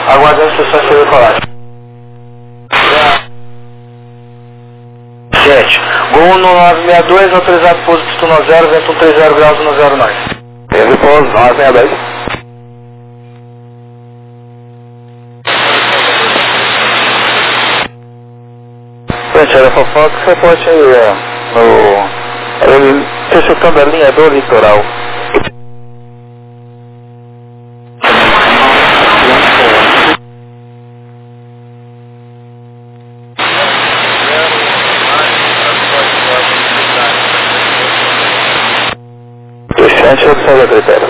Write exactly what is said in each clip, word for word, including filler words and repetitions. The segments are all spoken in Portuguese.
Aguardando instruções sobre decolagem. Gente, Gol no nove seis dois, autorizado pouso pistão zero, vento um três zero graus, um zero nove. Teve pouso nove seis dois. Gente, era só foto que você pode ir é, no... Ele se chutando a linha do litoral. Deixante observa critério.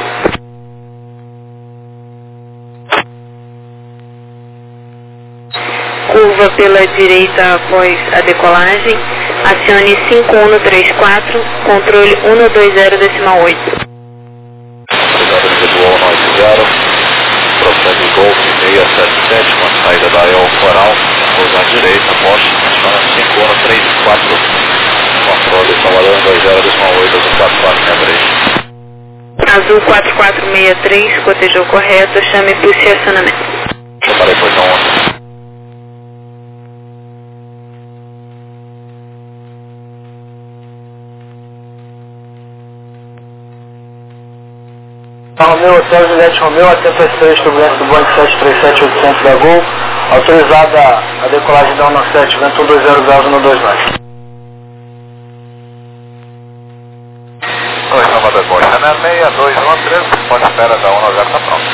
Curva pela direita após a decolagem, acione cinco um três quatro, controle um dois zero decimal oito. Obrigado, individual nove zero, procede Golf seis sete sete, com a saída da El Coral, pouso à direita, Bosch, aciona cinco um três quatro, controle Salvador um dois zero decimal oito, azul quatro quatro seis três. Azul quatro quatro seis três, cotejou correto, chame por estacionamento. Preparei, posição onze. Romeu, Hotel Juliette Romeu, atento às três turbulências do Boeing sete três sete oitocentos da Gol, autorizada a decolagem da um sete, vento um dois zero graus, um dois nove. dois Salvador Bosch, Renan seis dois um três, pode espera da um zero, tá pronto.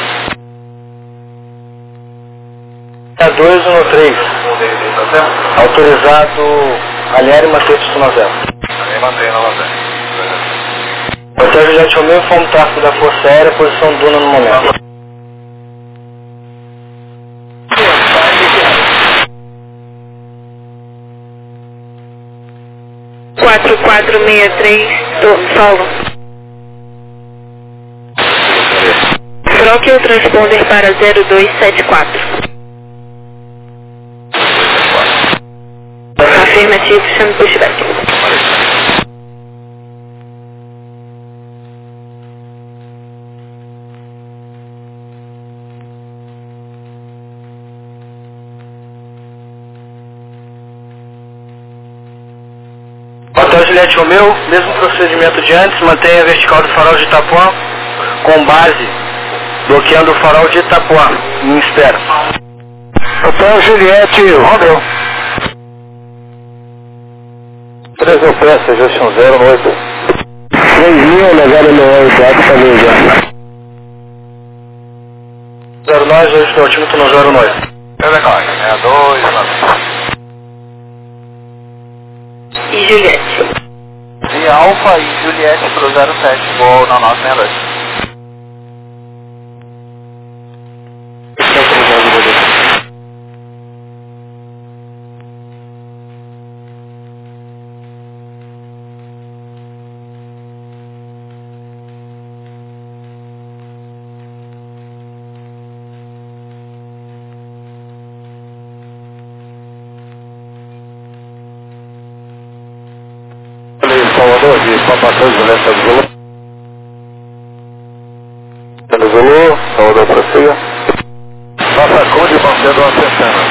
seis dois um três, autorizado aliar e manter pistão zero. Aí mantém nova zero. Hotel Juliette Romeu, informa o tráfego da Força Aérea, posição Duna no momento. quatro quatro seis três, do solo. Troque o transponder para zero dois sete quatro. Afirmativo, chame pushback. Hotel Juliette Romeu, mesmo procedimento de antes, mantenha a vertical do farol de Itapuã com base, bloqueando o farol de Itapuã, em espera. Hotel Juliette Romeu. três O P, sugestão zero oito. três mil, legado no oito, família. zero nove, hoje altímetro no zero nove. É legal, é dois, nove. E Juliette. E Alfa e Juliette pro zero sete, vou na nove seis dois. Salvador de Papação de Juliette Zulu. Sendo Zulu, Salvador prossiga. Passa Conde mantendo a Santana.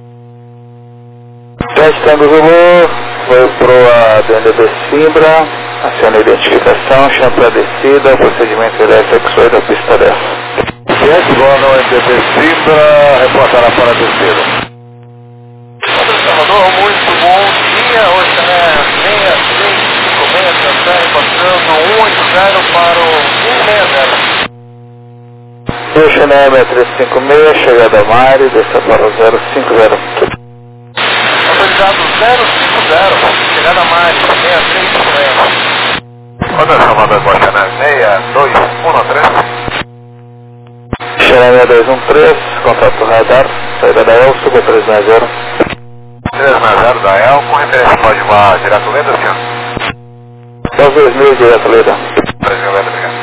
Testando Zulu, foi pro a D N B Simbra, aciona a identificação, chama para descida, procedimento elétrico foi da pista dez. Sete, boa no D B Simbra, reportará para a descida. Salvador, muito bom dia, hoje é seis três cinco seis, Santana, passando um oito zero para o um seis zero. Chanel trezentos e cinquenta e seis, chegada a Mari, desça para o zero cinco zero. Autorizado zero cinco zero, chegada a Mari, seis três cinco seis. Quando chamada com a Chanel seis dois um três. Chanel seis dois um três, contato radar, saída da El, suba três nove zero. três nove zero da El, com referência pode voar direto Leda, senhor? dois mil, direto Leda. três mil, Leda, obrigado.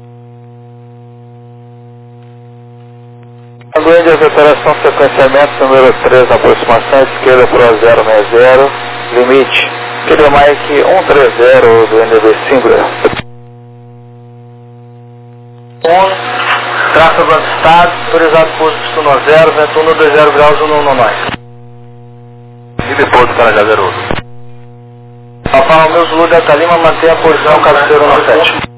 Aguarde a operação sequenciamento número três, aproximação esquerda para o zero seis zero, limite, queria Mike um três zero do N B Simbra. Um, tráfego Alfa Banco Estado, autorizado pouso pistão zero, vento um dois zero graus, um no nós. E depois do Carajá zero um. Alfa Romeu Zulu Delta Lima, mantém a posição cabeceira no sete.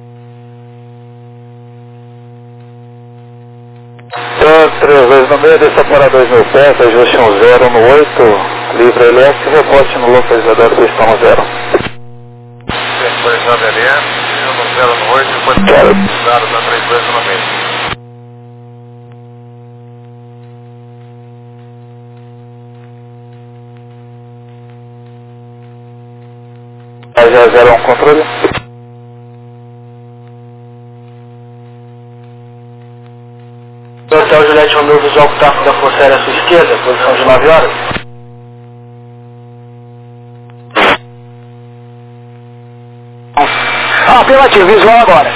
três dois no meio, desça para dois mil pés, ajuste um zero no oito, livre L S, reposte no localizador pistão zero. Localizado L S, no zero no oito, depois dado da três dois no meio. Carajá zero um, controle. Hotel Juliette Romeu, visual com tráfego da Força Aérea à sua esquerda, posição de nove horas. Afirmativo, visual agora.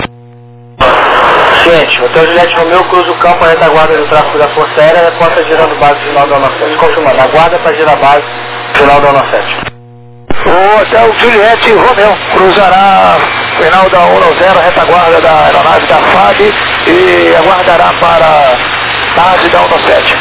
Ciente, Hotel Juliette Romeu cruza o campo, a retaguarda do tráfego da Força Aérea, reporta girando base final da nove sete. Confirmando, aguarda para girar base final da nove sete. O Hotel Juliette Romeu cruzará final da um zero, retaguarda da aeronave da F A B e aguardará para base da um sete.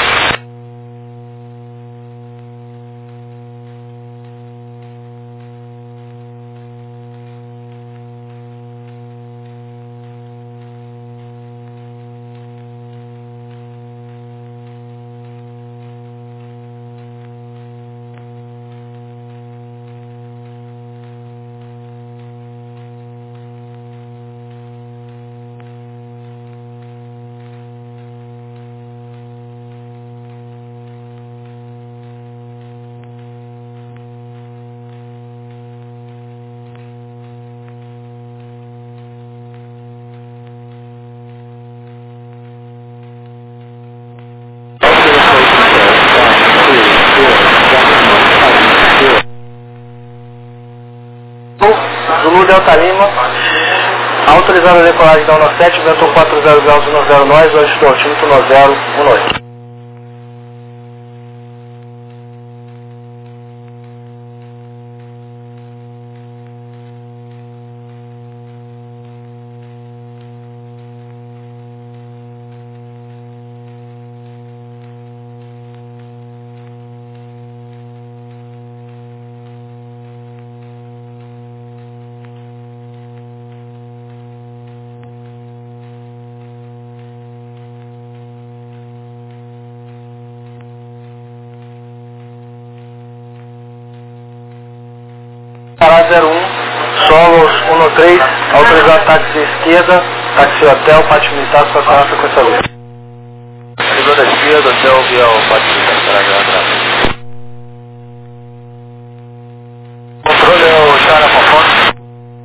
Zulu Delta Lima, autorizado a decolagem da um sete, vento quatro zero graus, um zero nós, hoje estou altímetro um zero um oito. Pará zero um, Solos um três, autorizado táxi esquerda, táxi hotel, pátio militar, estacionar a frequência luz. Segunda esquerda, hotel, via o pátio militar, Carajá atrás. Controle é o Chara Conforto.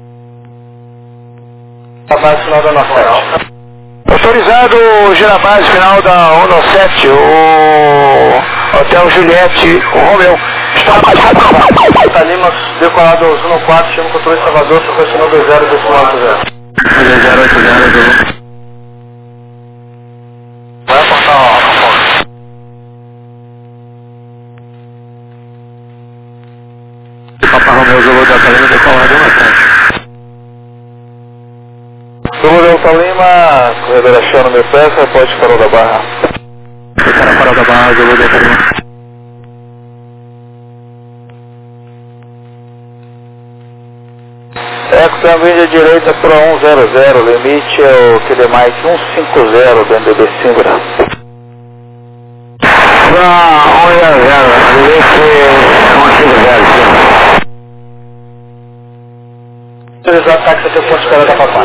A base final da nove sete. Autorizado girar base final da um sete, o Hotel Juliette Romeu. Delta Lima, decolado aos um quatro, chama o controle Salvador, frequência dois zero, decimal oito zero. dois zero oito zero, Zulu. Vai apontar a conforto. Papa Romeu, Zulu Delta Lima, decolado um sete. Zulu Delta Lima, corredor achando meu peça, pode farol da barra. Para farol da barra, Zulu Delta Lima. Eco também de direita para um zero zero, limite é o Telemike um cinco zero do N D B Simbra. Para um zero zero, limite um cinco zero. Autorizado táxi até o ponto de espera da Papá.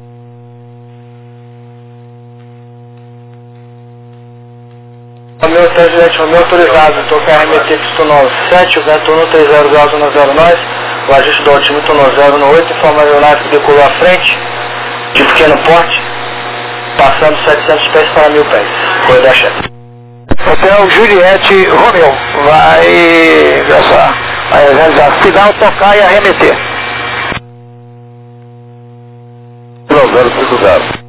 Romeu Hotel Juliette Romeu, autorizado, estou com a R M T pistão sete, o vento um três zero graus, um zero nós, o ajuste do altímetro um zero no oito, informa a aeronave que decolou à frente, de pequeno porte, passando setecentos pés para mil pés. Corredor chefe. Hotel Juliette Romeu vai ingressar, vai realizar final, tocar e arremeter. zero cinco zero.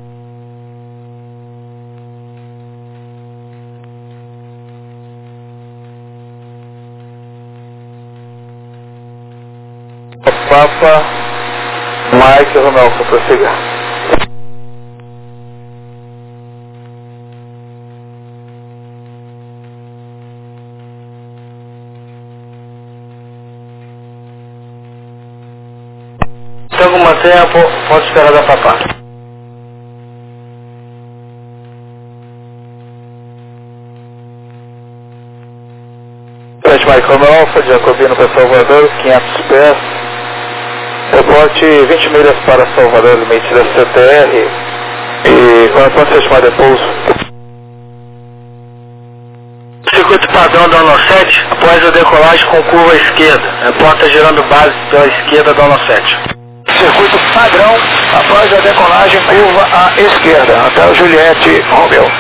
Papa Mike Romeu, para prosseguir. mantenha, pode esperar da papá. Frente Mike Romeo Alfa, Jacobino para Salvador, quinhentos pés. Reporte vinte milhas para Salvador, limite da C T R. E quando pode ser chamado de pouso? Circuito padrão da ONO sete, após a decolagem com curva à esquerda. Reporta girando base pela esquerda da ONO sete. Circuito padrão, após a decolagem, curva à esquerda, até o Juliette Romeo.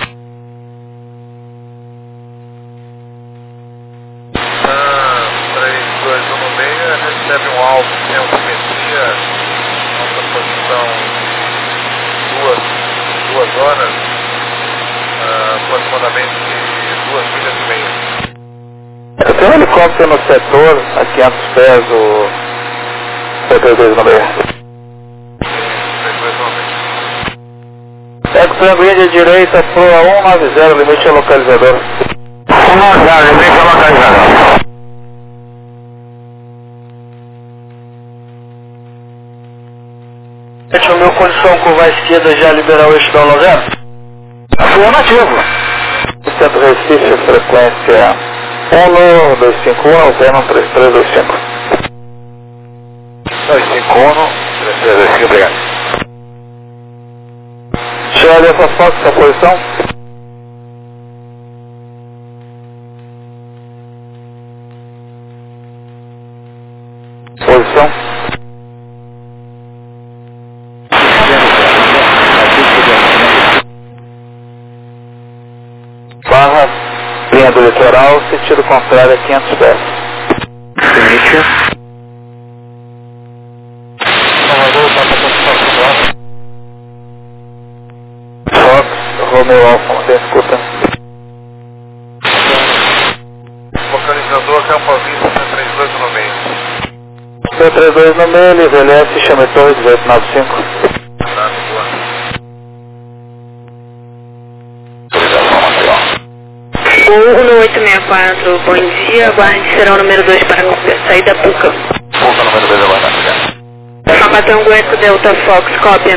três dois um no meio, recebe um alvo sem altimetria, nossa posição duas, duas horas, uh, aproximadamente duas milhas e meia. Tem um helicóptero no setor, a quinhentos pés, o três dois no meio. três dois no meio. Eco Índia direita, proa um nove zero, limite é localizador. um nove zero, limite é localizador. O meu condição curva à esquerda já liberar o eixo da ONO zero? Afirmativo. Centro Recife, frequência um dois cinco um, Venom três três dois cinco. dois cinco um, três três dois cinco, obrigado. Charlie, essa foto, essa posição? Posição? Barra, linha do litoral, sentido contrário a quinhentos pés. Início. Fox, Romeo Alfa, mantém a escuta. Localizador, campo avista, C trinta e dois no meio. C trinta e dois no meio, ele envelhece, chame torre dezoito noventa e cinco. O um oito seis quatro, bom dia, aguarde, será o número dois para saída Puca. Puca, número dois, aguarde. Papa Tango Eco Delta Fox, cópia.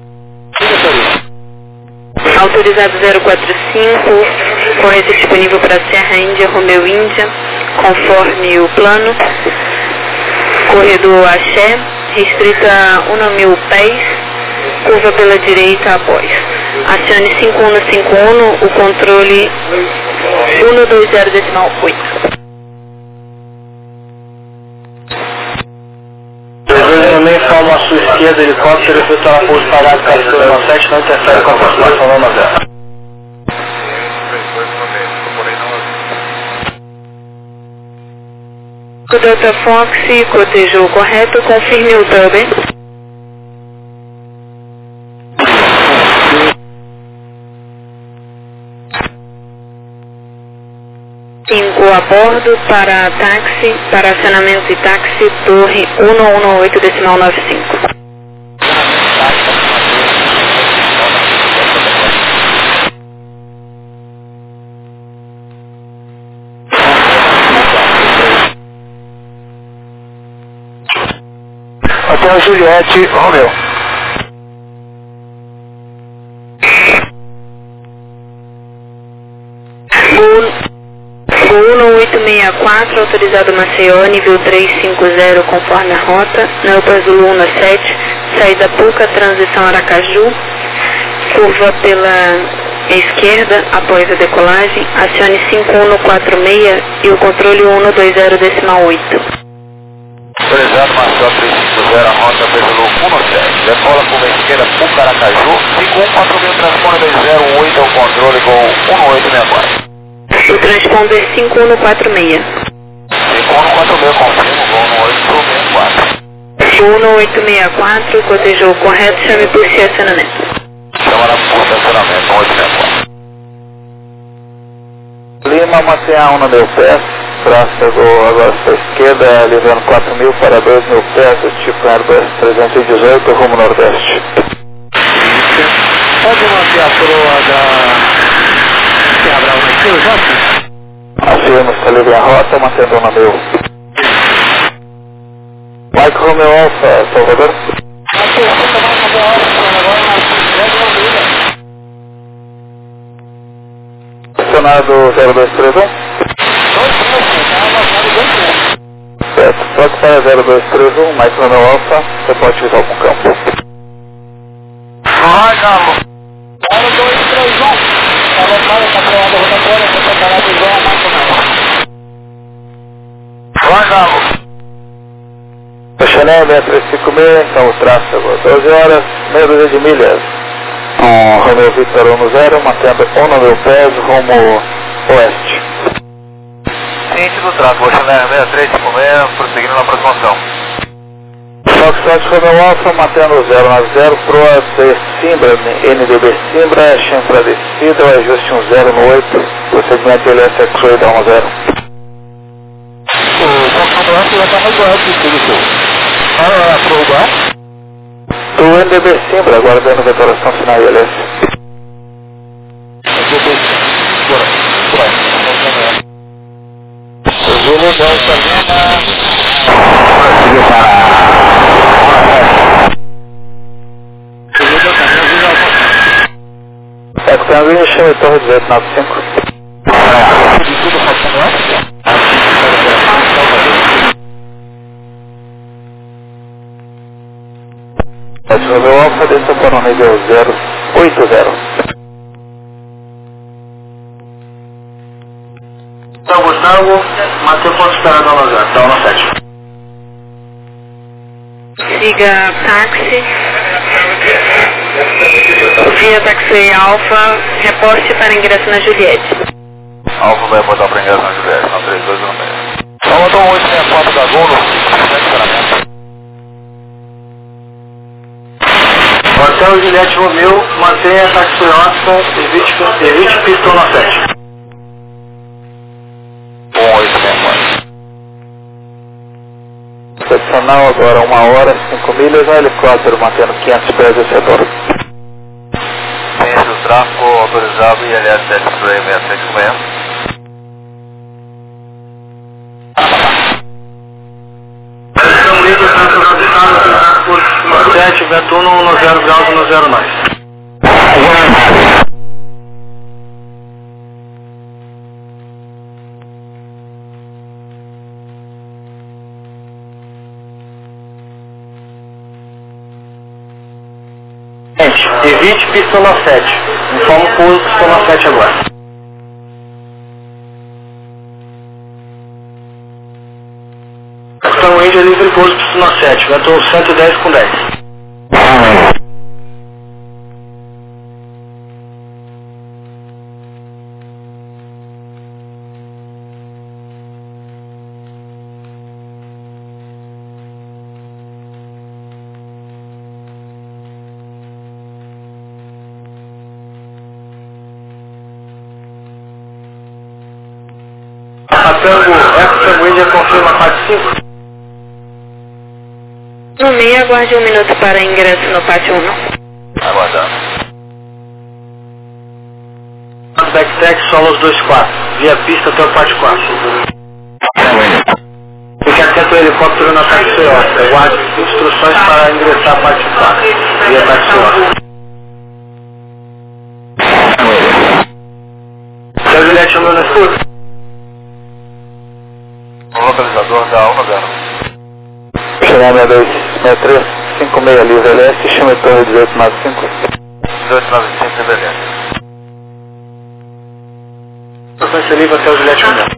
Autorizado zero quatro cinco, corrente disponível para Serra Índia, Romeo Índia, conforme o plano. Corredor Axé, restrita a um mil pés, curva pela direita após. Acione cinco um cinco um, o controle um dois zero decimal oito. Também forma a sua esquerda, helicóptero, efetuar pouso parado para a ONO sete, não interfere com a aproximação da ONO zero. O Delta Fox cotejou correto, confirme o Dublin. cinco a bordo para táxi, para acionamento e táxi, torre um um oito decimal nove cinco. Até o Juliette Romeo. um oito seis quatro, autorizado Maceió, nível trezentos e cinquenta, conforme a rota, Nelpa Zulu um sete, saída Puca, transição Aracaju, curva pela esquerda, após a decolagem, acione cinco um quatro seis e o controle um dois zero decimal oito. Autorizado Maceió trezentos e cinquenta, rota Zulu um sete, decola curva esquerda Puca, Aracaju, cinco um quatro seis, transponder dois zero oito ao controle com um oito seis quatro. O transponder cinco um quatro seis. cinco um quatro seis, confirmo, vou no oito seis quatro. um oito seis quatro, cotejou correto, chame por si acionamento. Chama na por estacionamento, oito seis quatro. Lima, mantenha um no meu pé, tráfego agora para a esquerda, livrando quatro mil para dois mil pés, do tipo Airbus trezentos e dezoito, rumo nordeste. Pode manter a proa da Cabral na esquerda, Jota? Afirma, está livre a rota, mantendo o meu. Mike Romeo Alpha, Salvador. Estacionado zero dois três um. Certo, toque para zero dois três um, Mike Romeo Alpha, reporte visual com campo. Vai, Galo. zero dois três um. Falou para a capoeirada rotatória, você está na visão a mais ou menos. Vai, Galo. Chanel seis três cinco seis, então o tráfego doze horas, meia dúzia de milhas. Um Romeo Victor um zero, mantendo um mil pés rumo oeste. Ciente do tráfego, Chanel seis três cinco seis, prosseguindo na aproximação. Foxtrot Romeo Alpha, mantendo zero nove zero, proa de Simbra, N D B Simbra, chão para descida, o ajuste um zero no oito, procedimento L S X-Ray da um zero. O Foxtrot já está mais alto que tudo seu. Ah, para o lugar? Do N D B Simbra, aguardando a declaração final I L S. Bora, bora. Zulu Delta Lima. Prosseguiu para... Zulu Delta Lima, É, que tem alguém chama de torre dezoito noventa e cinco. tudo Foxtrot? Romeo Alpha, desceu para o nível zero oito zero. Então, Gustavo, Matheus ponto esperado no zero, então no sete. Siga táxi. Via Taxi Alfa, reporte para ingresso na Juliette. Alfa vai botar para ingresso na Juliette, na três dois um seis. Vamos botar um oito seis quatro da Golo. Estacionamento. Hotel Juliette Romeu, mantenha a Taxi Oscar, evite, evite pistão no sete. um oito seis quatro. Adicional agora uma hora, cinco milhas, helicóptero mantendo quinhentos pés de setor. Ciente do tráfego, autorizado I L S X-Ray seis seis seis. Estamos livres, transformado de estado, por sete, vento um no zero graus no zero nove. Gente, evite pistão no sete. Informa o pouso pistão no sete agora. Capitão Índia livre pouso pistão no sete. Vento cento e dez com dez. Tango, essa Tango Índia confirma quatro cinco. No meio, aguarde um minuto para ingresso no pátio um. Aguardando. Backtech, solos dois quatro. Via pista até o pátio quatro. Fique atento ao helicóptero na Taxi Oscar. Aguarde instruções para ingressar a pátio quatro. Via Taxi Oscar. Seu Juliette chamou no escuro? O localizador da um zero. Chanel seis dois seis três cinco seis livre L S, chama de torre dezoito noventa e cinco. dezoito noventa e cinco, rebelião. Frequência livre até o Juliette Romeu.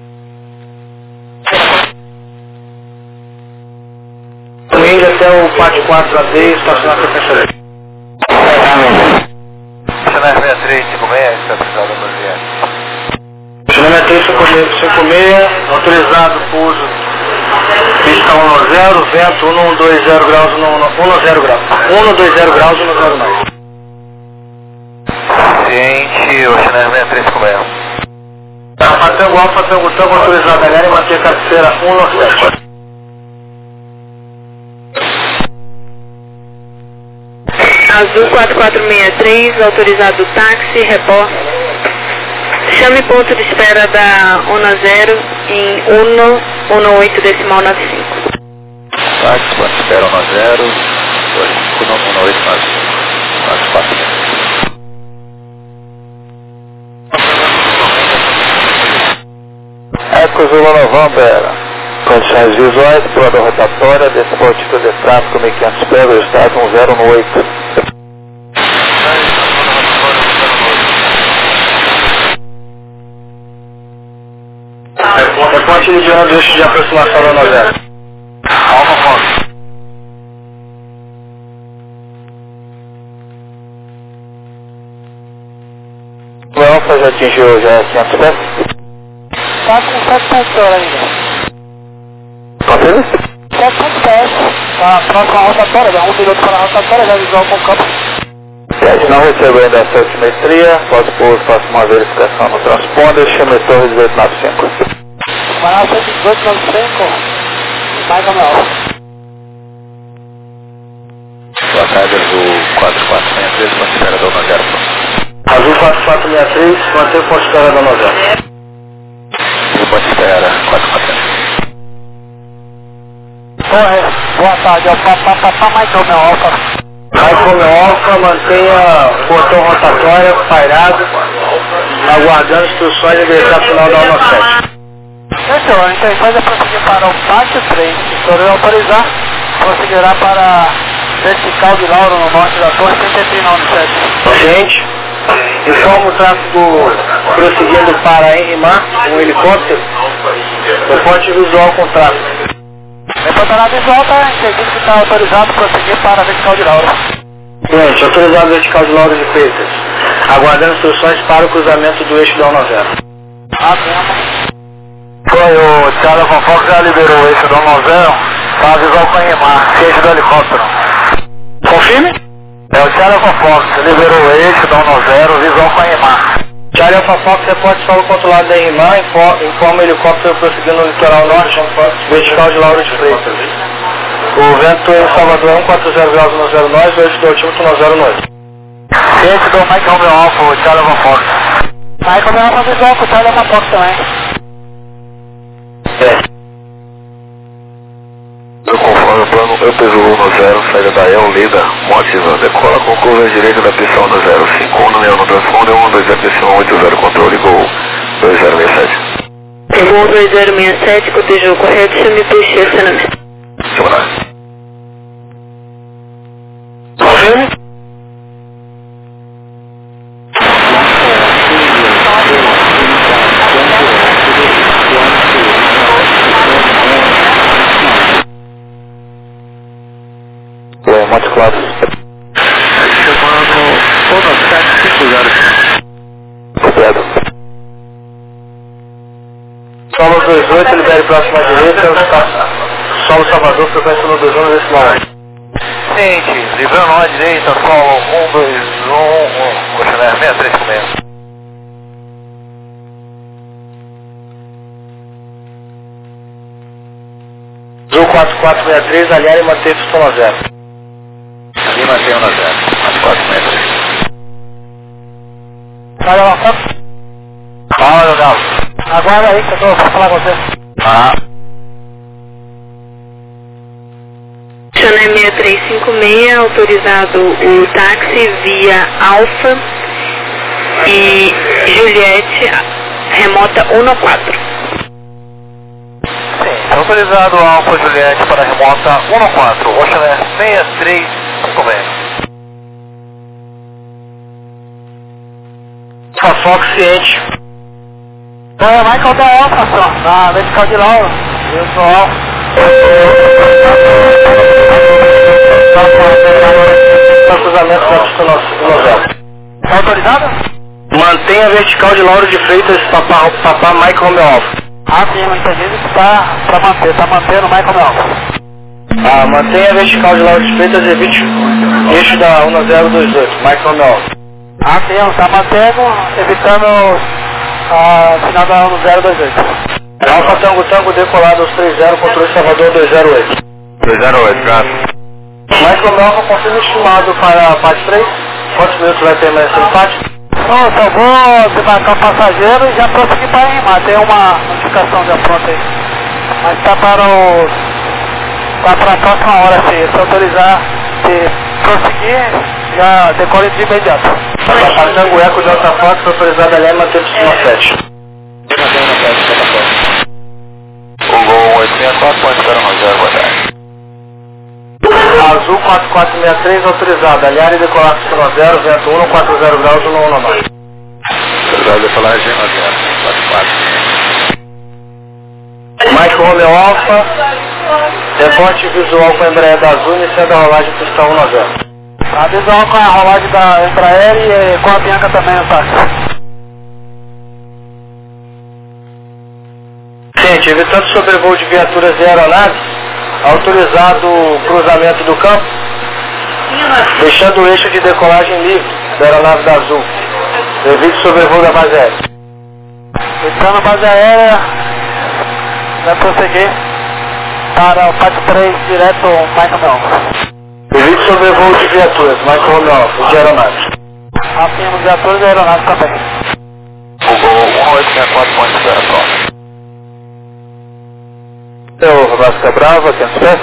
Índia até o pátio quatro A D, estacionar a frequência livre. Chanel seis três cinco seis, está precisado da Juliette. Chanel três cinco seis, autorizado pouso pista um zero, vento um dois zero graus, um zero graus. um dois zero graus, um zero nove. Ciente, o Chanel seis três cinco seis. Tango Alfa, Tango Tango, autorizado a galera e manter a cabeceira um sete. Azul quatro quatro seis três, autorizado táxi, repórter. Chame ponto de espera da um zero em um um oito decimal nove cinco. táxi, quando espera um zero, dois cinco um oito nove quatro. Eco Zulu November, condições visuais, prova rotatória, descer altitude de tráfego mil e quinhentos pés, estado um zero no oito. É ponte lidiano do eixo de aproximação da nove zero. Alfa Fox. O Alfa já atingiu já quinhentos pés? Tá com setecentos horas ainda. Confirma? setecentos pés. Tá próxima rotatória, um minuto para a rotatória, já visual com o campo. Se não recebeu ainda essa altimetria, pode pôr, faça uma verificação no transponder, chame Torre dezoito noventa e cinco. Canal cento e dezoito noventa e cinco, mais ou menos. Boa tarde, Azul quatro quatro seis três, ponto espera da nove zero. Azul quatro quatro seis três, mantém o ponto de espera da nove zero. Ponto espera quatro quatro seis. Torre, boa tarde, é o Papá Papá Michael meu Alfa. Michael meu Alfa, mantenha o botão rotatório pairado, aguardando instruções de ingressar final da nove sete. Senhor, a intenção é prosseguir para o pátio três. Se o senhor autorizar, prosseguirá para vertical de Lauro no norte da torre, cento e trinta e sete. Gente, informa o tráfego prosseguindo para Henrimar, um helicóptero, reporte visual com tráfego. Reportará visual, tá? Entendido que está autorizado prosseguir para vertical de Lauro. Gente, autorizado vertical de Lauro de Freitas, aguardando instruções para o cruzamento do eixo da nove zero. Ah, mesmo. Foi, o Charlie Van Fox já liberou o eixo do nove zero para visual com Henrimar, eixo do helicóptero. Confirme? É o Charlie Van Fox, liberou o eixo do nove zero, visual com Henrimar. Charlie Alpha Fox, reporte solo controlado da Henrimar, informa o helicóptero prosseguindo no litoral norte, vertical de Lauro de Freitas. O vento em Salvador é um quatro zero graus no zero nós, o eixo do altímetro no zero nós. Esse do Michael Meu Alfa, o Charlie Van Fox. Michael meu Alfa visual com o Charlie Van Fox também. É. Conforme o plano, eu peso um no zero, saída da El, lida, motiva, decola com curva direita da pista no zero cinco um no Neo no transponder, um dois zero pista oito zero, controle, gol dois zero seis sete. Gol dois zero seis sete, cotejou correto, chame P X, estacionamento. Segurar. Confirme? Monte Claro. Chamando Fono sete cinco zero. Obrigado. Solo dois oito, libere próxima direita, solo Salvador, frequência no dois um desse momento. Seguinte, livrando à direita, solo um dois um, Coxané seis três cinco seis. Azul quatro quatro seis três, aliar e manter pistão zero. Ali mantém um zero, quatro quatro seis três. Olha lá, foto. Fala, meu galo. Aguarda aí que eu vou falar com você. Ah. Channel seis três cinco seis, autorizado o táxi via Alfa e Juliette, remota um quatro. Sim, autorizado o Alfa Juliette para remota um quatro, Oceaner seis três cinco seis. Fox ciente. Então é Michael da Alfa só, na vertical de Lauro. Eu sou Alfa. Cruzamento da pista no zero. Tá autorizado? Mantenha a vertical de Lauro de Freitas, papá, papá Michael meu Alfa. Ah, sim, eu entendi que tá pra manter, tá mantendo o Michael meu Alfa. Ah, mantenha a vertical de Lauro de Freitas, evite eixo da um zero dois oito, Michael meu Alfa. Ah, sim, tá mantendo, evitando a final da um zero dois oito. Alfa Tango Tango decolado aos três zero, controle Salvador dois zero oito. dois zero oito, gato. Michael meu Alfa, confirma estimado para a parte três. Quantos minutos vai permanecer no pátio? Não, só vou desembarcar o passageiro e já prosseguir para Henrimar. Tem uma notificação já pronta aí. Mas tá para os Tá para a próxima hora, se, se autorizar, se prosseguir, já decola de imediato. A Tango Eco Delta Fox, autorizada L M, manter destino sete. O Gol oito seis quatro, pode esperar uma zero, boa tarde. Azul quatro quatro seis três, autorizada, aliar e decolar destino zero, vento um, quatro zero graus, um um nove. Autorizado decolagem uma zero, quatro quatro. Mike Romeo Alpha, reporte visual com a Embraer da Azul, iniciando a rolagem pistão um zero. A visual com a rolagem da Embraer e com a Bianca também, o táxi. Gente, evitando sobrevoo de viaturas e aeronaves, autorizado o cruzamento do campo, deixando o eixo de decolagem livre da aeronave da Azul. Evite sobrevoo da base aérea. Então, a base aérea vai prosseguir para o P A C três direto Michael Alpha. Evite sobrevoo de viaturas, Michael Romeo Alpha, de aeronaves. Afirmo viaturas e aeronaves também. O Gol um oito seis quatro, pode esperar próximo. Eu, Vasca Brava, Campos Pés.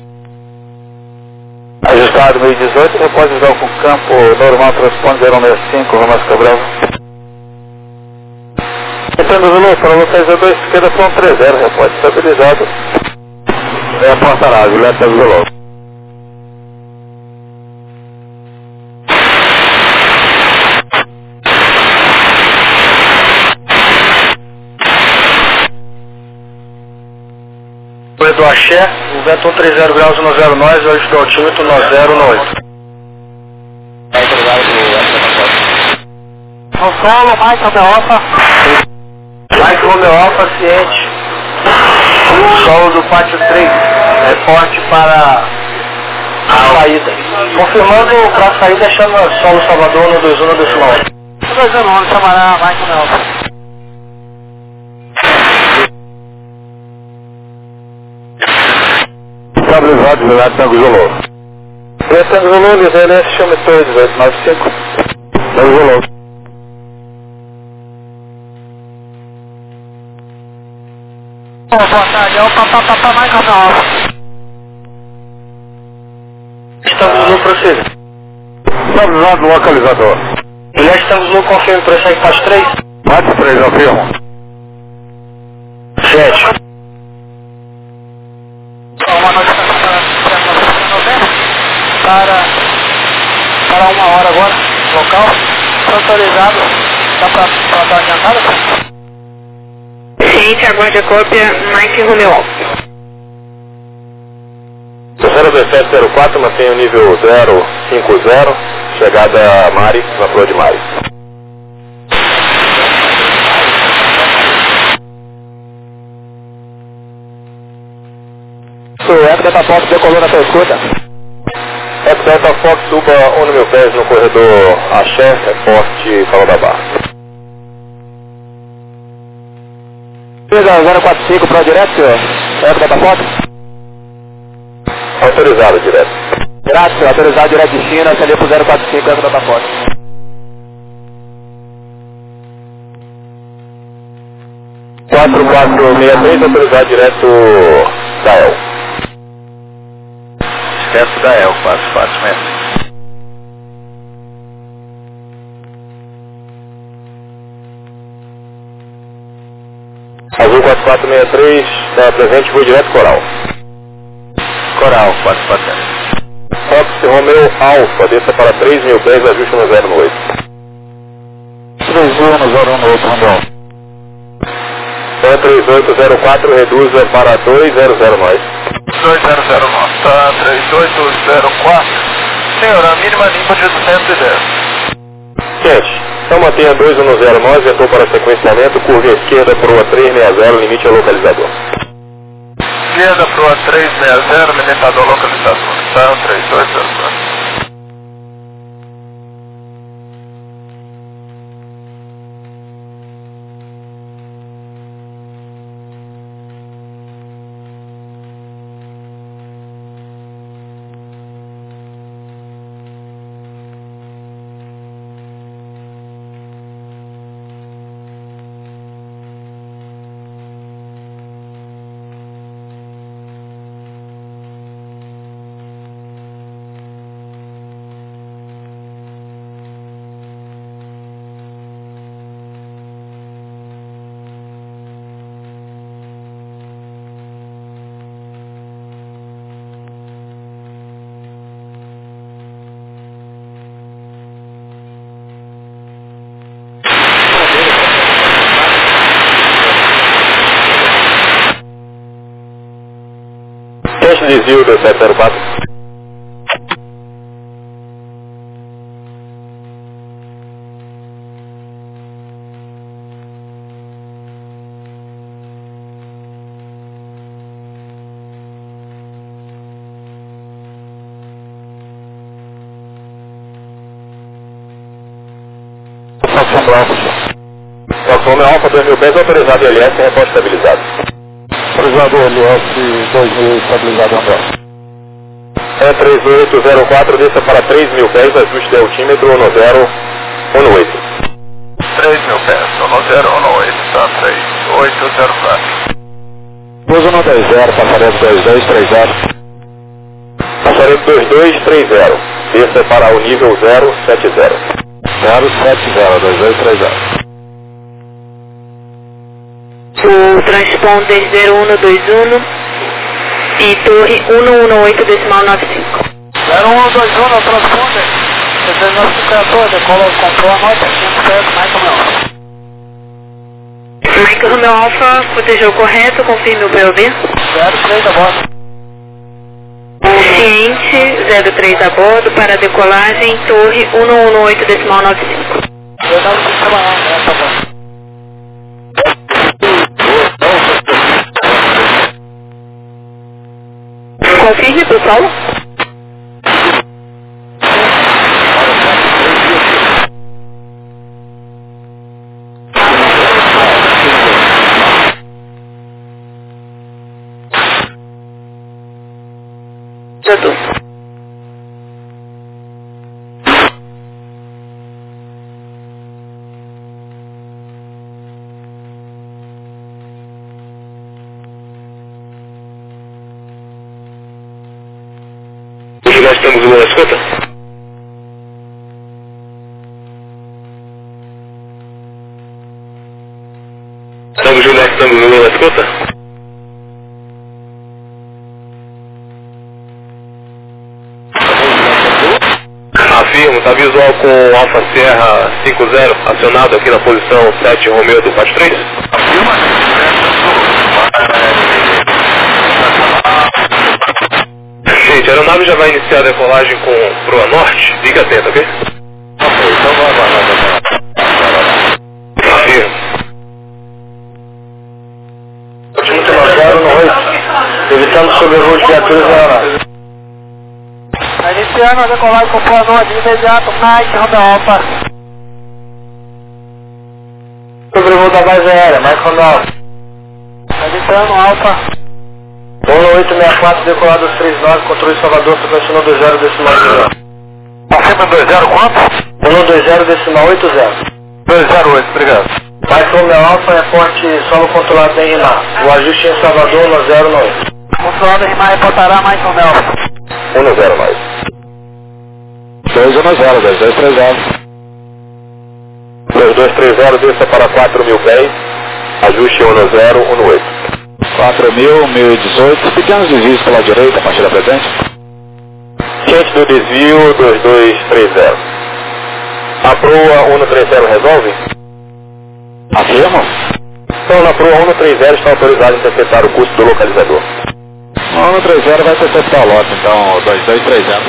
Ajustado meio dezoito, repórter visual com campo normal, transponder zero seis cinco, Vasca Brava. Entrando Zulu, para localizador dois, esquerda, ponto três zero, repórter estabilizado. É a porta-nave, lenta Zulu. Do Axé, o vento um três zero graus, um zero nós, hoje do altímetro um zero um oito. No solo, Michael Romeo Alpha. Mike Romeo Alpha, ciente. Solo do pátio três, reporte para a saída. Confirmando para a saída, chama solo Salvador no dois um no decimal. dois um no chamará Michael Romeo Alpha. Estabilizado, Leonardo Tango Zulu. Tango Zulu, L S, chame dois oito nove cinco. Tango Zulu. Boa tarde, é o Papá Papá Michael Romeo Alpha. Estamos no processo. Estabilizado no localizador. Ele estamos no confirme para sair para as três. Pátio três, afirmo. sete. Uma notificação para, para uma hora agora, local, autorizado, dá para dar adiantada? Ciente, aguarde a cópia, Mike Romeo Alpha. zero dois sete zero quatro, mantém o nível zero cinco zero, chegada a Mari, na Flor de Mari. O Eco Delta Fox decolou na sua escuta. Eco Delta Fox, suba um mil pés no corredor Axé, reporte Calor da Barra. zero quatro cinco para o direto, senhor? Eco Delta Fox? Autorizado direto. Direto, senhor, autorizado direto de China, acendeu para o zero quatro cinco, Eco Delta Fox. quatro quatro seis três, autorizado direto da E L. Esquece da E L, quatro quatro mesmo. Azul quatro quatro seis três, está presente, voo direto Coral. Coral, quatro quatro zero. Fox Romeo Alpha, desça para três mil pés, ajuste no zero oito. três um no zero um oito, Romeo. três oito zero quatro, reduza para dois zero zero nós. dois zero zero nove, tá, três oito zero quatro. Senhor, a mínima limpa de duzentos e dez. Gente, então mantenha dois um zero nós, ventou para sequenciamento, curva esquerda para o três seis zero, limite ao localizador. Esquerda pro A três seis zero, limitador localizador. Tá, três oito zero quatro. desvio do sete zero quatro. Transforme Alfa dois mil pés autorizado L S, reposto estabilizado. Autorizado L S dois mil estabilizado André. É três oito zero quatro, desça para três mil pés, ajuste de altímetro um zero um oito. três mil pés, um zero um oito, tá, três oito zero quatro. dois um dez zero, passaremos dois dois três zero. Passaremos dois dois três zero, desça para o nível zero sete zero. zero sete zero, dois dois três zero. O transponder zero um dois um e torre um um oito decimal nove cinco. zero um dois um, transponder. três nove cinco é a torre, decola, comprou a nota, cinco pés, Michael Alfa. Michael Romeo Alfa, fotejou correto, confirme o P O V. zero três a bordo. Ciente, zero três a bordo, para decolagem, torre um um oito decimal nove cinco. Eu não sei trabalhar, né, tá bom. Confirme, pessoal. Tudo. Hoje nós temos uma escuta? Estamos juntos, nós estamos uma escuta? Afirmo, está visual com Alfa Serra cinco zero acionado aqui na posição sete Romeo do quatro três? Afirma, Gente, a aeronave já vai iniciar a decolagem com proa norte, fique atento, ok? ok, então vai, vai, vai, vai. Afirmo. Último zero no oito, evitando sobrevoo de viaturas na aeronave. Iniciando a decolagem com proa norte imediato, Mike Romeo Alfa. Sobrevoo da base aérea, Michael Alfa. Iniciando Alfa. um oito seis quatro, decolado dos três nove, controle Salvador, frequência um dois zero decimal oito zero. Afirma dois zero quanto? um dois zero decimal oito zero. dois zero oito, obrigado. Michael Romeo Alfa, reporte solo controlado em Rimar. O ajuste em Salvador um zero oito. Controlado em Rimar, reportará Mike Romeo Alfa. um zero mais. dois um zero, dois dois três zero. dois dois três zero, desça para quatro mil pés, ajuste um zero um oito. quatro mil, mil e dezoito, pequenos desvios pela direita, partida presente. Ciente do desvio dois dois três zero. A proa um três zero resolve? Afirmo. Então na proa um três zero está autorizado a interceptar o custo do localizador. um três zero vai interceptar o lote, então dois dois três zero.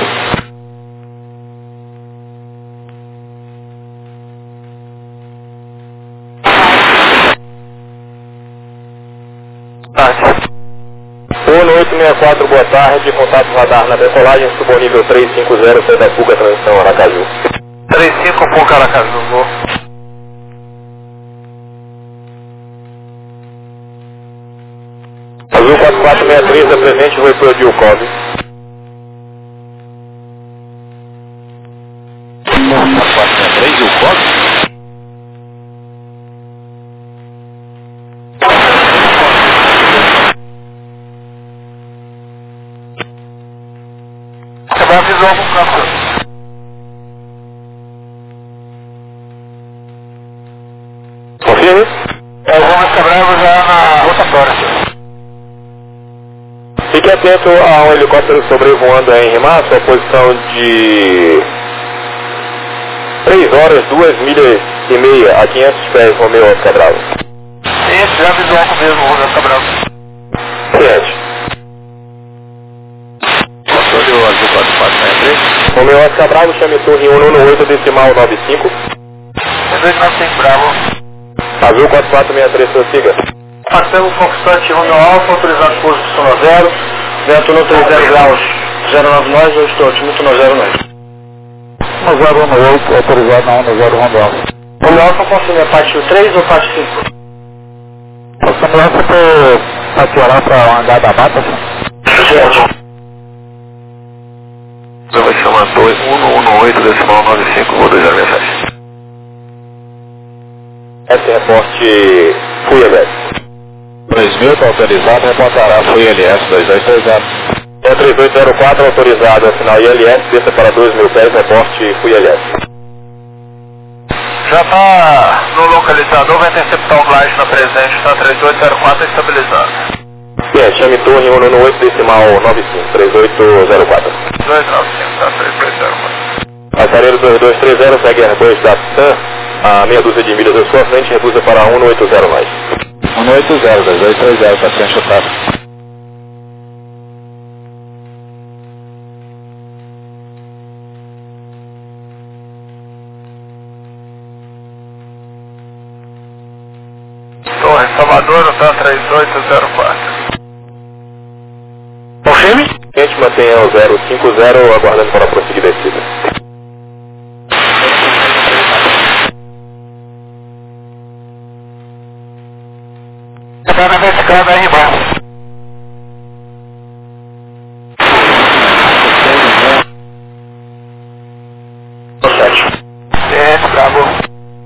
um oito seis quatro, boa tarde, contato radar na decolagem, subonível três cinco zero, sai da Puca, transição Aracaju. três cinco Puca Aracaju, vou. Azul quatro quatro seis três, apresente o reitor de Ukov. quatro quatro seis três, o código? Quebrar visual com campo. Confirme? É, vamos quebrar já na rotatória. Fique atento a um helicóptero sobrevoando em Rimar, sua posição de três horas, duas milhas e meia a quinhentos pés, Romeo Oscar Bravo. Esse já visual com mesmo, Romeo Cabral. Ciente. Romeu Oscar Bravo, chame torre um um oito decimal nove cinco. dois nove cinco Bravo. Azul quatro quatro seis três, prossiga. Passamos Foxtrot Romeo Alfa, autorizado pouso de sono zero, vento no trinta graus, zero nove nós, hoje estou altimetro no zero nós. um zero um oito, autorizado na um zero Romeo Alfa. Romeo Alfa, consome a parte três ou parte cinco? Consome essa para atirar para o hangar da mata, Certo. Então vai chamar dois um um oito decimal nove cinco, vou deixar a mensagem. Esse reporte Fui L S. dois mil, está autorizado, reportará Fui L S dois dois três zero. É três oito zero quatro, autorizado, assinar I L S, desça para dois mil pés, reporte Fui L S. Já está no localizador, vai interceptar o glide na presente, está três oito zero quatro estabilizado. É, chame torre um um oito decimal nove cinco, três oito zero quatro. dois nove cinco, está três oito zero quatro. Passareiro dois dois três zero, segue R dois da TAM, a meia dúzia de milhas à sua frente, reduza para um oito zero mais. um oito zero, dois dois três zero, está sendo chutado. Torre Salvador, está três oito zero quatro. Confirme? Gente, mantenha o zero cinco zero, aguardando para prosseguir descida. Está na verticada aí embaixo. sete. Ciente, Bravo.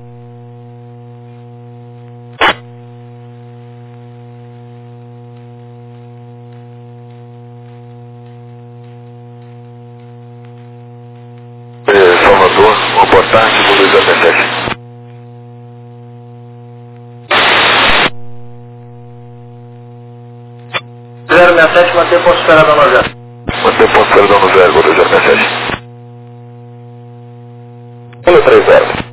Salvador, uma boa tarde, vou Luiz A sete. zero seis sete, manter ponto esperado no zero. Manter ponto perdão no zero, vou Luiz A sete. um três zero.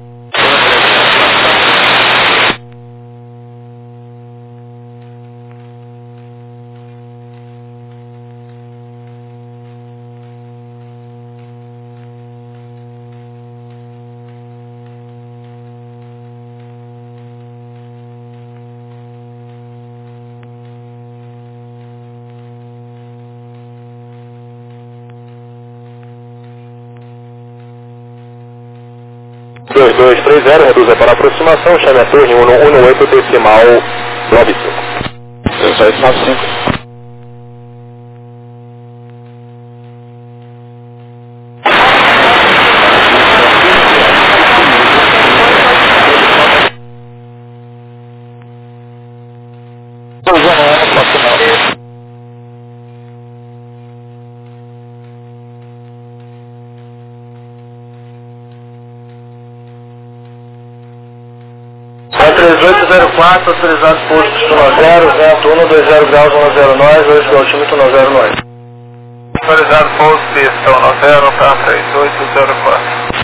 dois dois três zero, reduza para aproximação, chame a torre um um oito decimal nove cinco. dois oito nove cinco. três oito zero quatro, autorizado posto pistona zero, vento um dois zero graus, um zero nós, hoje do altímetro no zero nós. Autorizado pouso pistona zero, está três oito zero quatro.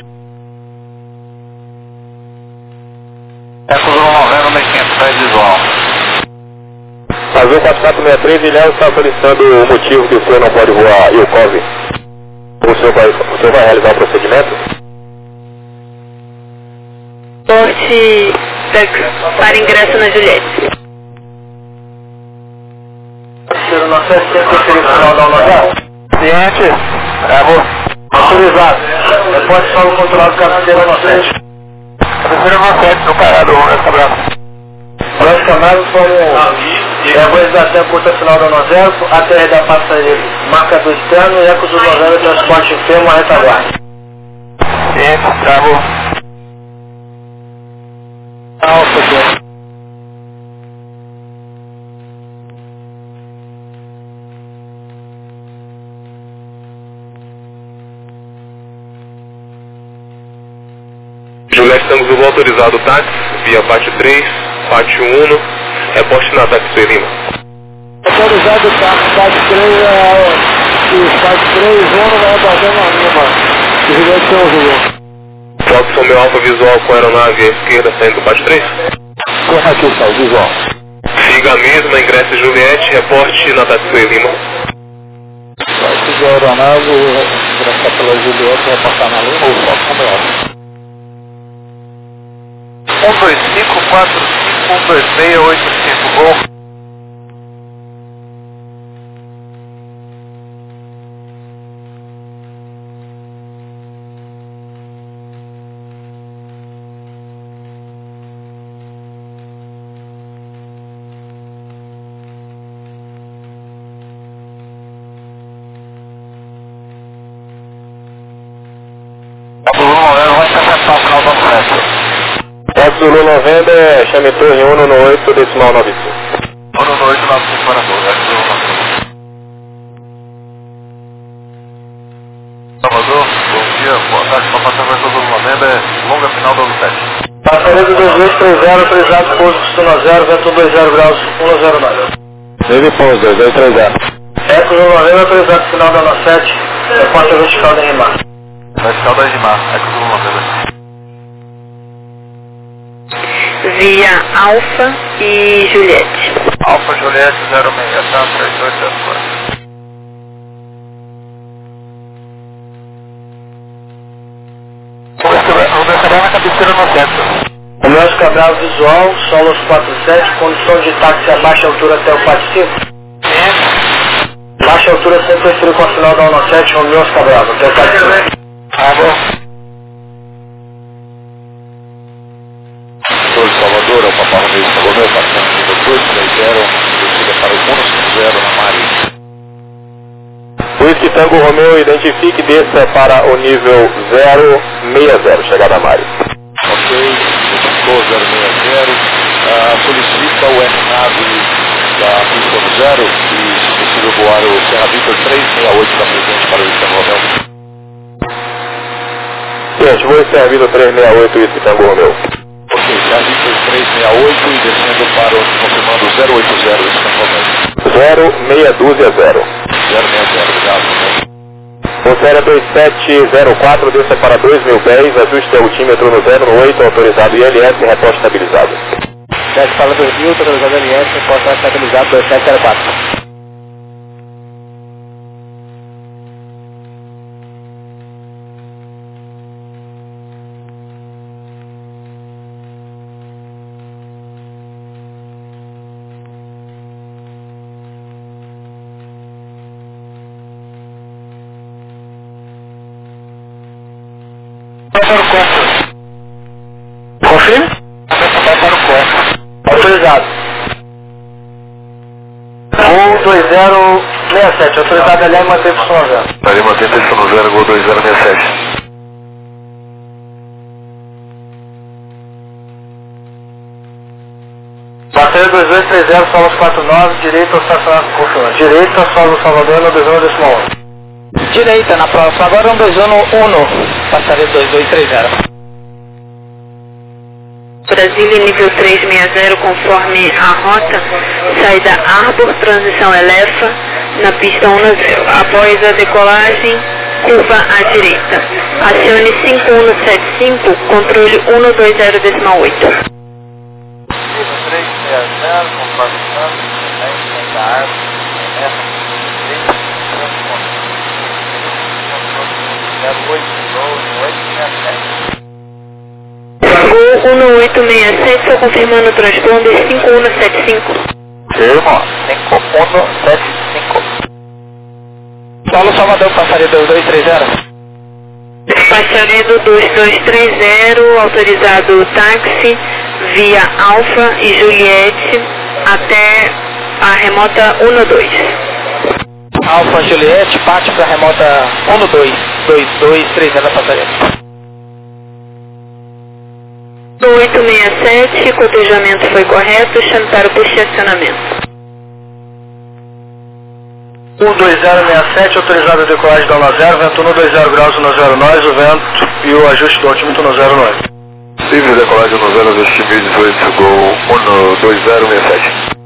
Eco noventa, mil e quinhentos pés visual. Azul quatro quatro seis três, Ilhéu está solicitando o motivo que o senhor não pode voar e o COV. O senhor vai, o senhor vai realizar o procedimento? Porte da, para ingresso na Juliette. Parceiro, nosso assistente preferido final da Unodar. Ciente, Bravo. Autorizado. Reporte solo controlado cabeceira no sete. Cabeceira no sete, no parado, essa Bravo. Nós camarões como Airbus da TAM curta final da Nozero, A T R da passageiro, marcador externo e Ecos do Nozero, transporte enfermo, a retaguarda. Ciente, Bravo. Alfa, senhor. Juliette Tango autorizado táxi, via parte três, parte um, reporte na táxi Lima. Autorizado táxi, parte três, é, parte três, um, vai aguardando a Lima. Juliette Tango. Fox São Meu Alfa visual com aeronave à esquerda saindo do parte três. Como é que está o visual? Siga a mesma, ingresse Juliette, reporte na táxi Lima. Vai, da aeronave, ingressar pela Juliette, repassar na linha, ou só como é? um dois cinco quatro cinco um dois seis oito cinco, gol. Zulu noventa, chame torre um no oito, decimal nove cinco. um no oito nove cinco para torre, Eco Zulu noventa. Salvador, bom dia, boa tarde, para passar para Eco Zulu noventa, longa final do sete. Passaredo dois dois três zero, autorizado pouso Pistona zero, vento dois zero graus, um zero nove. Neve pouso, dois dois três zero. Eco Zulu noventa, autorizado final da nove sete, repórter vertical da Rimar. Vertical da Rimar, Eco Zulu noventa. Via Alfa e Juliette. Alfa Juliette zero seis, tá? três dois zero quatro. Vamos receber na cabeceira no centro. Comércio Cabral visual, solos quatro sete, condição de táxi a baixa altura até o quatro cinco. Baixa altura sem interferir com a final da um sete, Romeu Cabral, até o quatro cinco. Ah, bom. Salvador, é o Papai Romeu Salvador, passando nível dois três zero, descida para o um cinco zero na Mari. Whisky Tango Romeu, identifique e desça para o nível zero seis zero, chegada a Mari. Ok, identificou zero seis zero, uh, solicita o R nove da pista no zero e, se possível, voar o Serra Victor três seis oito da presente para o Whisky Tango Romeu. Gente, vou Serra Victor três seis oito, Whisky Tango Romeu. Ok, Serra Victor três seis oito e descendo para o, confirmando zero oito zero, Whisky Tango Romeu. zero seis dois zero. zero seis zero, obrigado. Rosséria dois sete zero quatro, desça para dois mil pés, ajuste altímetro no zero oito, autorizado I L S, reposto estabilizado. Desce para dois mil, autorizado I L S, reposto estabilizado dois sete zero quatro. Confirme? Autorizado. um dois zero seis sete, autorizado ali e mantém posição zero. Ali mantém posição zero, gol dois zero seis sete. Bateria dois dois três zero, solos quatro nove, direita, estacionamento confirmado. Direita, solo Salvador, no dois um, decimal um. Direita, na próxima, agora um dois um um, passaria dois dois três zero. Brasília, nível três seis zero, conforme a rota, saída Arbor, transição Elefa, na pista um zero. Após a decolagem, curva à direita. Acione cinco um sete cinco, controle um dois zero decimal oito. três seis zero, conforme Santos, da Arbor, zero oito seis sete. Gol um oito seis sete, só confirmando o transponder cinco um sete cinco. Firmo, cinco um sete cinco. Solo Salvador, passaria dois dois três zero. Passaredo dois dois três zero, autorizado táxi via Alfa e Juliette até a remota um dois. Alfa Juliette, parte para a remota um dois, dois dois três zero, passaria. oito seis sete, cotejamento foi correto, chame para o posicionamento. um dois zero seis sete, autorizado a decolagem da um zero, vento um dois zero graus no zero nove, o vento e o ajuste do altímetro no zero nove. Livre decolagem no zero, ajuste mil e dezoito, gol um dois zero seis sete.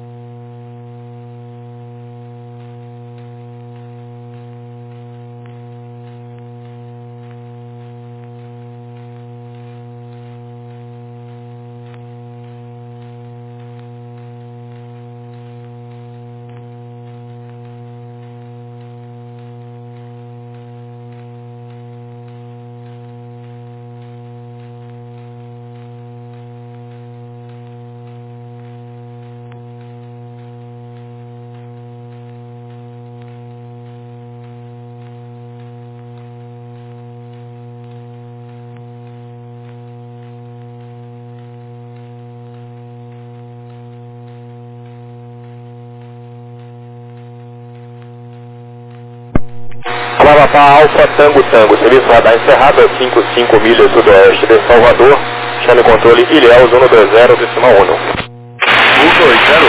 Papa Alfa Tango Tango, serviço radar encerrado a cinco cinco milhas sudoeste de Salvador, chame controle Ilhéus um dois zero, decimal um. um dois zero,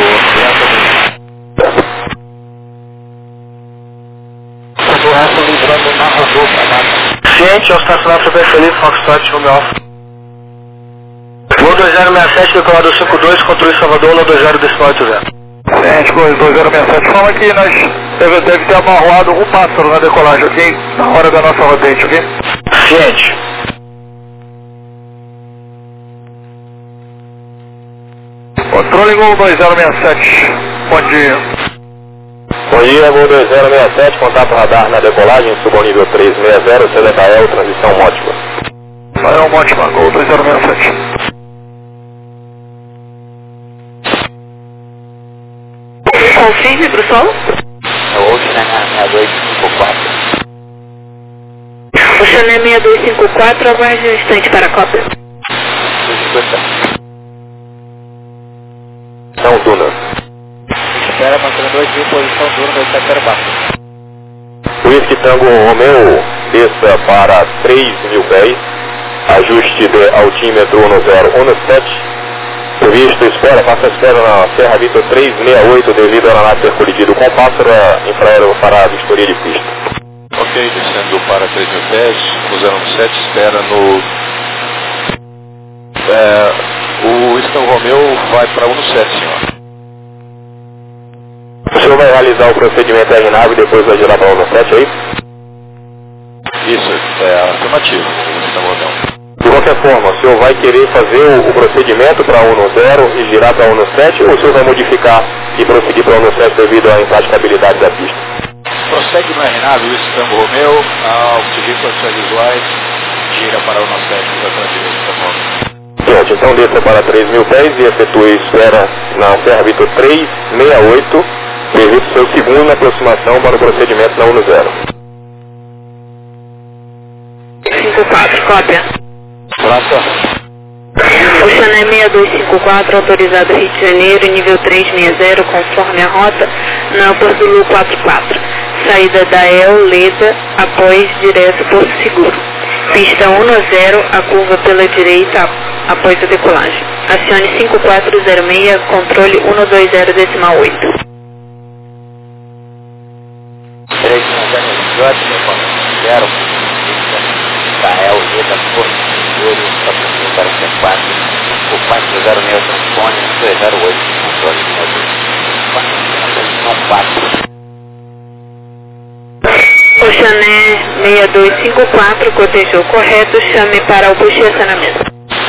livrando na rodovia. Ciente, ao estacionar Super Feliz, Foxtrot, Home Off. um dois zero seis sete, decolador cinco dois, controle Salvador, um dois zero, decimal oito zero. Ciente, dois zero seis sete, fala que nós deve, deve ter amarrado um pássaro na decolagem, ok? Na hora da nossa rodante, ok? Ciente. Controle Gol dois zero seis sete, bom dia. Bom dia, Gol dois zero seis sete, contato radar na decolagem, suba ao nível três seis zero, C D K L, transição Mótima. Rafael Mótima, Gol dois zero seis sete. Confirme para o solo. É o Oceané seis dois cinco quatro. Oceané seis dois cinco quatro, aguarde um instante para a cópia. São Duna. Espera, mantendo dois mil, posição Duna, dois sete zero quatro. Whisky Tango Romeo, desça para três mil pés, ajuste de altímetro um zero um sete. Previsto, espera, faça espera na Serra Vitor três seis oito devido à aeronave ter colidido com o pássaro, a infraero para a vistoria de pista. Ok, descendo para três mil pés, no zero um sete, espera no... É, o Winston Romeo vai para um sete, senhor. O senhor vai realizar o procedimento R nave e depois vai girar para um sete, é isso? Isso, é afirmativo, o Winston Romeo. De qualquer forma, o senhor vai querer fazer o, o procedimento para um zero e girar para um sete, ou o senhor vai modificar e prosseguir para um sete devido à impraticabilidade da pista? Prossegue no R nave, Winston Tango Romeo, ao seguir suas visuais, gira para um sete, para a direita, tá bom? Gente, então desça para três mil pés e efetue espera na Serra Vitor três seis oito, devido seu segunda aproximação para o procedimento na um zero. cinco quatro, cópia. Praça. Oceané seis dois cinco quatro, autorizado Rio de Janeiro, nível três seis zero, conforme a rota, na Porto Lu quatro quatro. Saída da El Leda, após direto Porto Seguro. Pista um zero, a curva pela direita, após a decolagem. Acione cinco quatro zero seis, controle um dois zero decimal oito. três zero zero, da El Leda, Porto Seguro, patrocínio para C quatro, o quatro zero seis telefone, dois zero oito, controle de motor. Posição quatro. Oceané seis dois cinco quatro, cotejou correto, chame para o push e acionamento.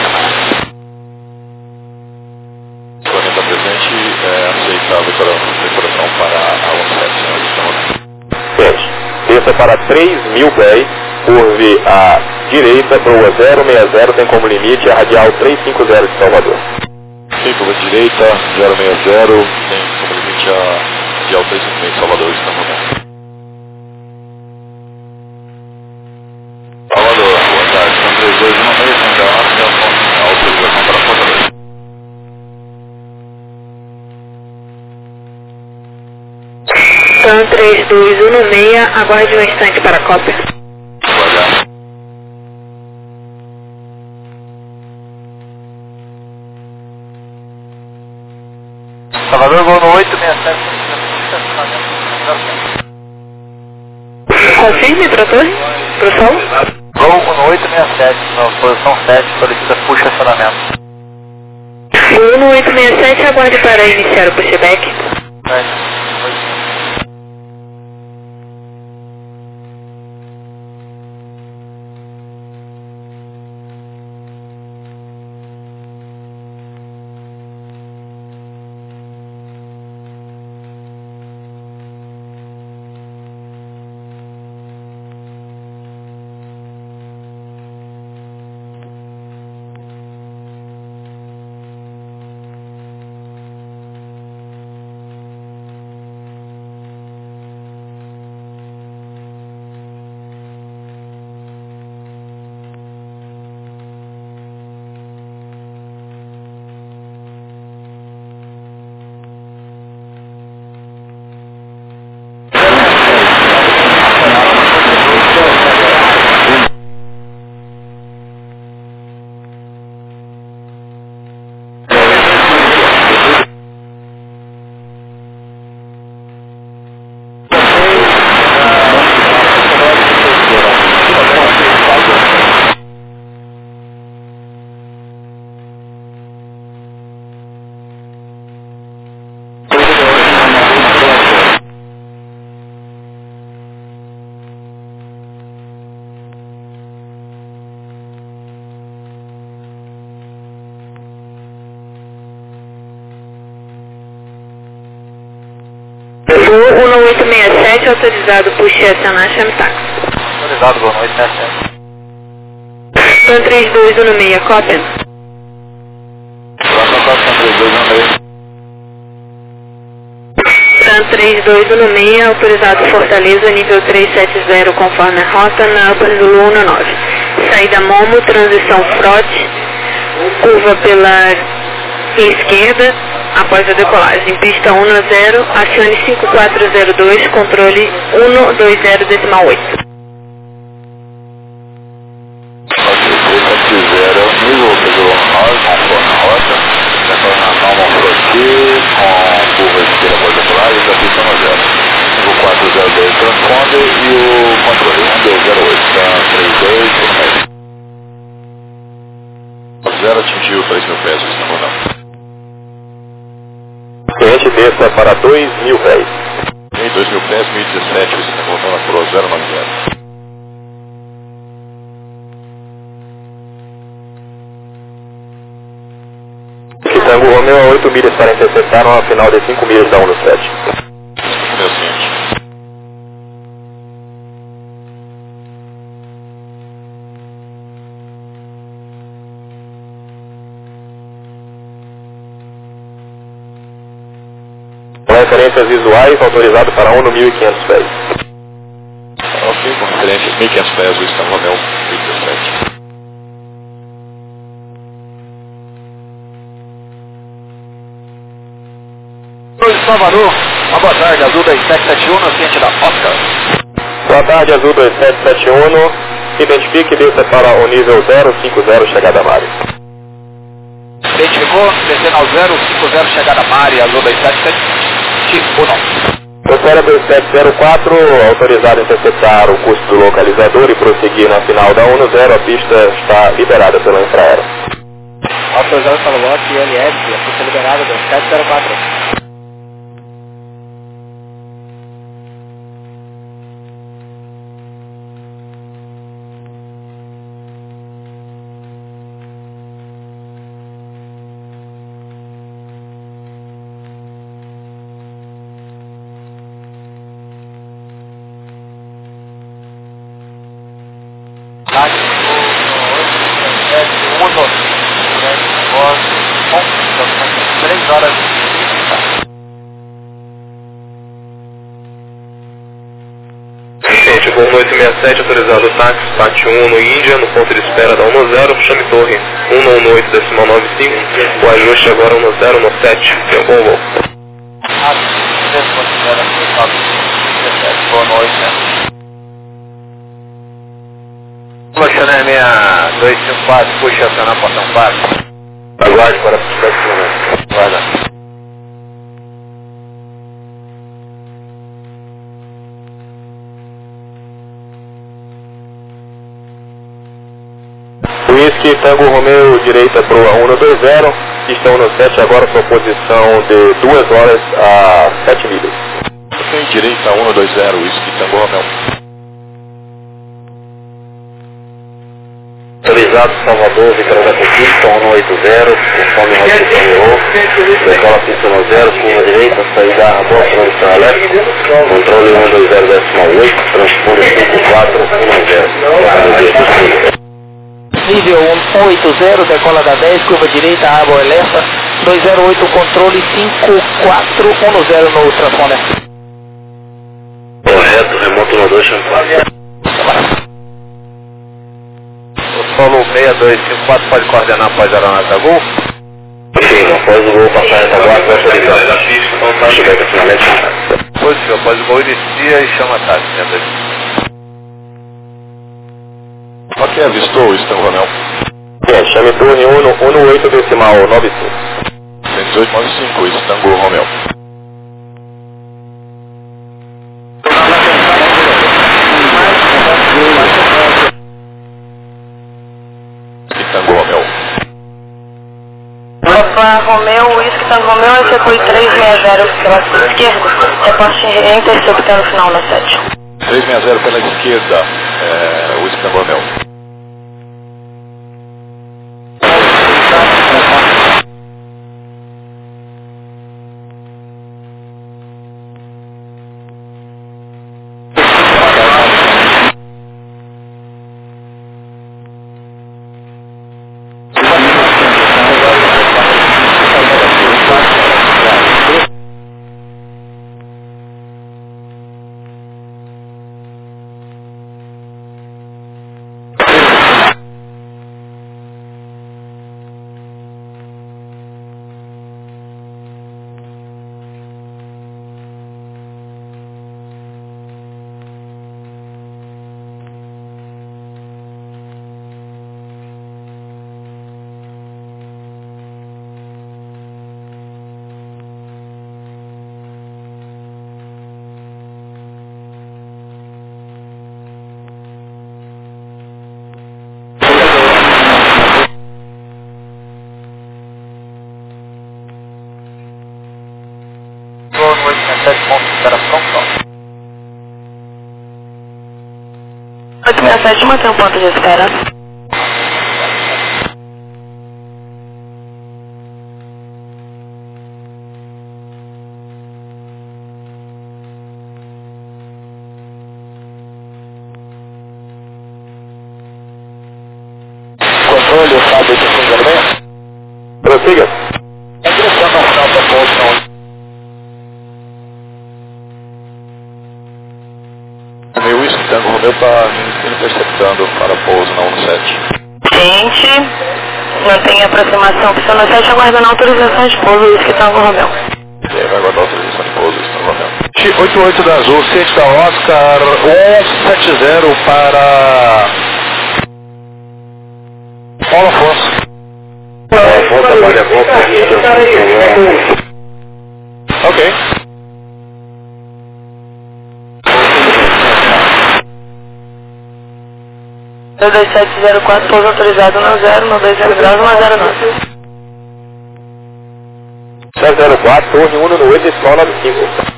O planeta presente é aceitável para decoração para a um sete, senhor Winston. Gente, desça para três mil pés, curve à direita, proa zero seis zero, tem como limite a radial trezentos e cinquenta de Salvador. Ok, curva direita, zero seis zero, tem como limite a radial trezentos e cinquenta de Salvador, está rodando. Salvador, boa tarde, são três dois um seis, ainda há autorização para Fortaleza. Então três dois um seis, aguarde um instante para a cópia. Devagar. Salvador, Gol no oito seis sete. Confirme para a torre, para o solo. Gol no oito seis sete, na posição sete, solicita puxa acionamento. um oito seis sete, aguarde para iniciar o pushback. Right. Voo um oito seis sete, autorizado por acionar chame táxi. Autorizado, boa noite, sete sete. Pan três dois um seis, cópia. Pan três dois um seis, autorizado Fortaleza, nível trezentos e setenta, conforme a rota, na Upper Zulu um nove. Saída Momo, transição Frote, curva pela esquerda, após a decolagem. Pista um zero, acione cinco quatro zero dois, controle um dois zero decimal oito. Transponder e o controle um dois zero oito, três dois um seis. Zero atingiu três mil pés, está rodando. Cliente desça para dois mil pés. Em dois mil pés, mil e dezessete, você está voltando a Pro zero nove zero. Tango Romeo a oito milhas para interceptar uma final de cinco milhas da um sete. Meu ciente. Referências visuais, autorizado para um no mil e quinhentos pés. Ok, com referências mil e quinhentos pés, o Stan Romeo mil e dezessete. Salvador, uma boa tarde, Azul dois sete sete um, ciente da Oscar. Boa tarde, Azul dois sete sete um, se identifique e desça para o nível zero cinco zero, chegada a Mari. Identificou, descendo ao zero cinco zero, chegada a Mari, Azul dois sete sete um. Prospera dois sete zero quatro, autorizado a interceptar o custo do localizador e prosseguir na final da um zero, a pista está liberada pelo infraero. Autorizado pelo lote I L S, a pista liberada dois sete zero quatro. três horas Gente, voo oito seis sete, autorizado táxi, táxi um no Índia, no ponto de espera da um zero, chame torre um oito decimal nove cinco, o ajuste agora um zero no sete, tem bom voo. Boa noite, né? Baixando minha dois cinco quatro, puxa acionar portão quatro. Aguarde para a próxima. Guarda. Whisky, Tango Romeo, direita para o um dois zero, estão no sete agora, sua posição de duas horas a sete milhas. Ok, direita um dois zero, Whisky, Tango Romeo. Autorizado Salvador, Vitória da Conquista, um oito zero, conforme o nosso caminhou, decola pista no zero, curva direita, saída a boa transição elétrica, controle um dois zero decimal oito, transponder cinco quatro um zero. Nível um oito zero, decola da dez, curva direita, água eleva, dois zero oito, controle cinco quatro um zero no transponder. Correto, remoto no dois quatro. O solo seis dois cinco quatro pode coordenar após a aeronave Gol? Sim, após o Gol passar essa guarda, vai autorizar. Chegar aqui finalmente. Pois sim, após o Gol inicia e chama a táxi. Ok, avistou o Stan Romeo. É, chame torre um oito decimal nove cinco. cento e dezoito nove cinco, Stan Romeo. Tango Romeo. Alfa Romeo, Whisky Tango Romeo, execute três seis zero pela esquerda, reporte interceptando final na sete. três seis zero pela esquerda, é, Whisky Tango Romeo. sete pontos de operação, só. oito seis sete, mantém um ponto de espera. Controle, o Fábio de São Germain. Prossiga. A direção nacional da pouso não. Meu Whisky Tango Romeu está me interceptando para pouso na um sete. Gente, mantém a aproximação para o no sete, aguardando a autorização de pouso, Whisky Tango Romeu. E aí vai aguardar a autorização de pouso, Whisky Tango Romeu. oitenta e oito da Azul, ciente da Oscar, um sete zero para Paulo Afonso. Volta, vale a volta. Ok. dois sete zero quatro, pouso autorizado no zero, no dois zero graus, um zero nove. sete zero quatro, torre um no oito, escola nove cinco.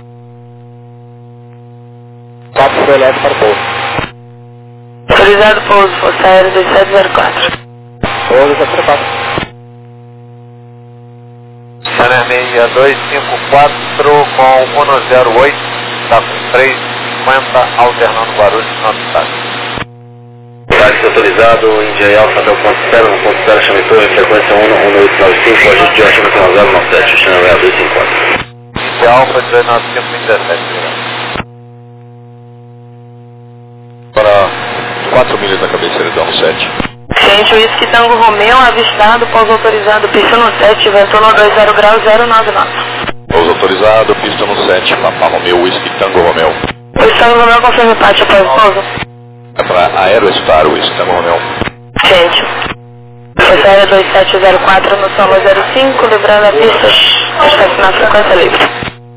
quatro foi leve para o pouso. Autorizado pouso, Força Aérea dois sete zero quatro. Pouso, sete zero quatro. Sanemeia dois cinco quatro com um zero oito, está com três cinquenta, alternando Guarulhos no nosso estado. Táxi autorizado, India Alfa até o ponto zero, no ponto zero, chame torre, frequência um um oito nove cinco, ajuste de ótima zero nove sete, chame é dois cinco quatro. India Alfa dezoito nove cinco dezessete. Para quatro milhas da cabeceira da um sete. Gente, o Whisky Tango Romeu, avistado, pouso autorizado, pista no sete, ventou no dois zero graus, zero nove nove. Pouso autorizado, pista no sete, Papa Romeu, Whisky Tango Romeu. Whisky Tango Romeu, confirme parte após o pouso. É para Aerostar, Whisky Tango Romeu. Gente, Força Aérea dois sete zero quatro no solo zero cinco, livrando a pista, estacionar a frequência livre.